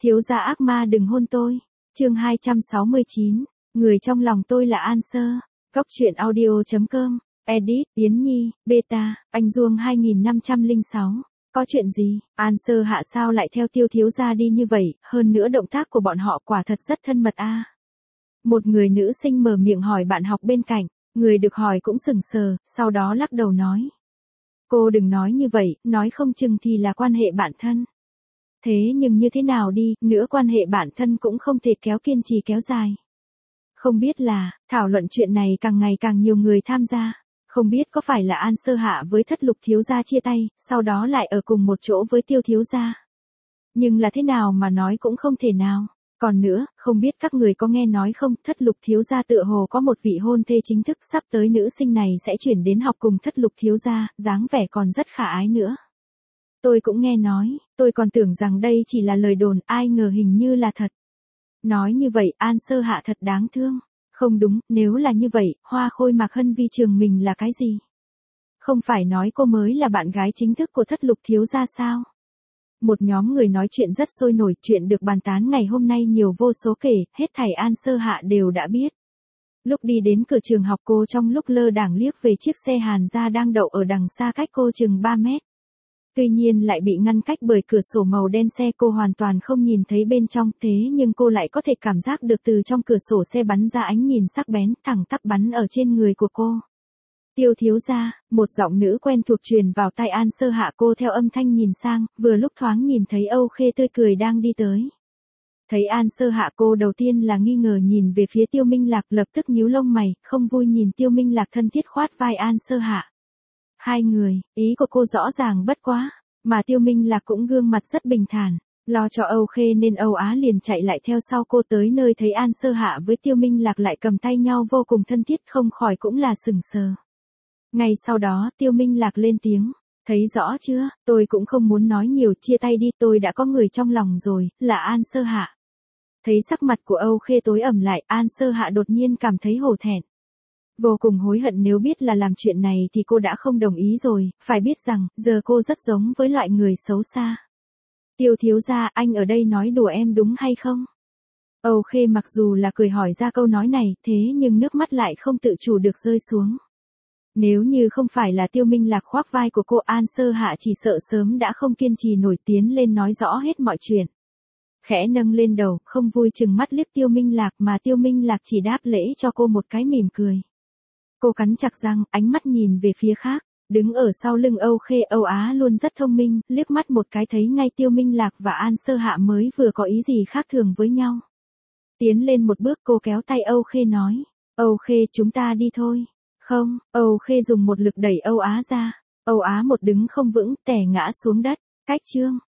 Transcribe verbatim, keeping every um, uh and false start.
Thiếu gia ác ma đừng hôn tôi. Chương hai trăm sáu mươi chín, người trong lòng tôi là An Sơ. Góc truyện audio chấm com, edit, Yến Nhi, beta, anh Duông hai nghìn năm trăm lẻ sáu. Có chuyện gì? An Sơ Hạ sao lại theo Tiêu thiếu gia đi như vậy, hơn nữa động tác của bọn họ quả thật rất thân mật a. Một người nữ sinh mở miệng hỏi bạn học bên cạnh, người được hỏi cũng sững sờ, sau đó lắc đầu nói. Cô đừng nói như vậy, nói không chừng thì là quan hệ bạn thân. Thế nhưng như thế nào đi, nữa quan hệ bạn thân cũng không thể kéo kiên trì kéo dài. Không biết là, thảo luận chuyện này càng ngày càng nhiều người tham gia. Không biết có phải là An Sơ Hạ với Thất Lục thiếu gia chia tay, sau đó lại ở cùng một chỗ với Tiêu thiếu gia. Nhưng là thế nào mà nói cũng không thể nào. Còn nữa, không biết các người có nghe nói không, Thất Lục thiếu gia tựa hồ có một vị hôn thê chính thức, sắp tới nữ sinh này sẽ chuyển đến học cùng Thất Lục thiếu gia, dáng vẻ còn rất khả ái nữa. Tôi cũng nghe nói, tôi còn tưởng rằng đây chỉ là lời đồn, ai ngờ hình như là thật. Nói như vậy, An Sơ Hạ thật đáng thương. Không đúng, nếu là như vậy, Hoa Khôi Mạc Hân Vi trường mình là cái gì? Không phải nói cô mới là bạn gái chính thức của Thất Lục thiếu gia sao? Một nhóm người nói chuyện rất sôi nổi, chuyện được bàn tán ngày hôm nay nhiều vô số kể, hết thảy An Sơ Hạ đều đã biết. Lúc đi đến cửa trường học cô trong lúc lơ đãng liếc về chiếc xe Hàn Gia đang đậu ở đằng xa cách cô chừng ba mét. Tuy nhiên lại bị ngăn cách bởi cửa sổ màu đen xe, cô hoàn toàn không nhìn thấy bên trong, thế nhưng cô lại có thể cảm giác được từ trong cửa sổ xe bắn ra ánh nhìn sắc bén, thẳng tắp bắn ở trên người của cô. Tiêu thiếu gia, một giọng nữ quen thuộc truyền vào tai An Sơ Hạ, cô theo âm thanh nhìn sang, vừa lúc thoáng nhìn thấy Âu Khê tươi cười đang đi tới. Thấy An Sơ Hạ, cô đầu tiên là nghi ngờ nhìn về phía Tiêu Minh Lạc, lập tức nhíu lông mày, không vui nhìn Tiêu Minh Lạc thân thiết khoát vai An Sơ Hạ. Hai người, ý của cô rõ ràng bất quá, mà Tiêu Minh Lạc cũng gương mặt rất bình thản, lo cho Âu Khê nên Âu Á liền chạy lại theo sau cô, tới nơi thấy An Sơ Hạ với Tiêu Minh Lạc lại cầm tay nhau vô cùng thân thiết, không khỏi cũng là sững sờ. Ngay sau đó Tiêu Minh Lạc lên tiếng, thấy rõ chưa, tôi cũng không muốn nói nhiều, chia tay đi, tôi đã có người trong lòng rồi, là An Sơ Hạ. Thấy sắc mặt của Âu Khê tối ẩm lại, An Sơ Hạ đột nhiên cảm thấy hổ thẹn. Vô cùng hối hận, nếu biết là làm chuyện này thì cô đã không đồng ý rồi, phải biết rằng, giờ cô rất giống với loại người xấu xa. Tiêu thiếu gia, anh ở đây nói đùa em đúng hay không? Âu Khê mặc dù là cười hỏi ra câu nói này, thế nhưng nước mắt lại không tự chủ được rơi xuống. Nếu như không phải là Tiêu Minh Lạc khoác vai của cô, An Sơ Hạ chỉ sợ sớm đã không kiên trì nổi tiến lên nói rõ hết mọi chuyện. Khẽ nâng lên đầu, không vui chừng mắt liếc Tiêu Minh Lạc, mà Tiêu Minh Lạc chỉ đáp lễ cho cô một cái mỉm cười. Cô cắn chặt răng, ánh mắt nhìn về phía khác, đứng ở sau lưng Âu Khê. Âu Á luôn rất thông minh, liếc mắt một cái thấy ngay Tiêu Minh Lạc và An Sơ Hạ mới vừa có ý gì khác thường với nhau. Tiến lên một bước, cô kéo tay Âu Khê nói, Âu Khê, chúng ta đi thôi. Không, Âu Khê dùng một lực đẩy Âu Á ra. Âu Á một đứng không vững, tè ngã xuống đất. Cách chương.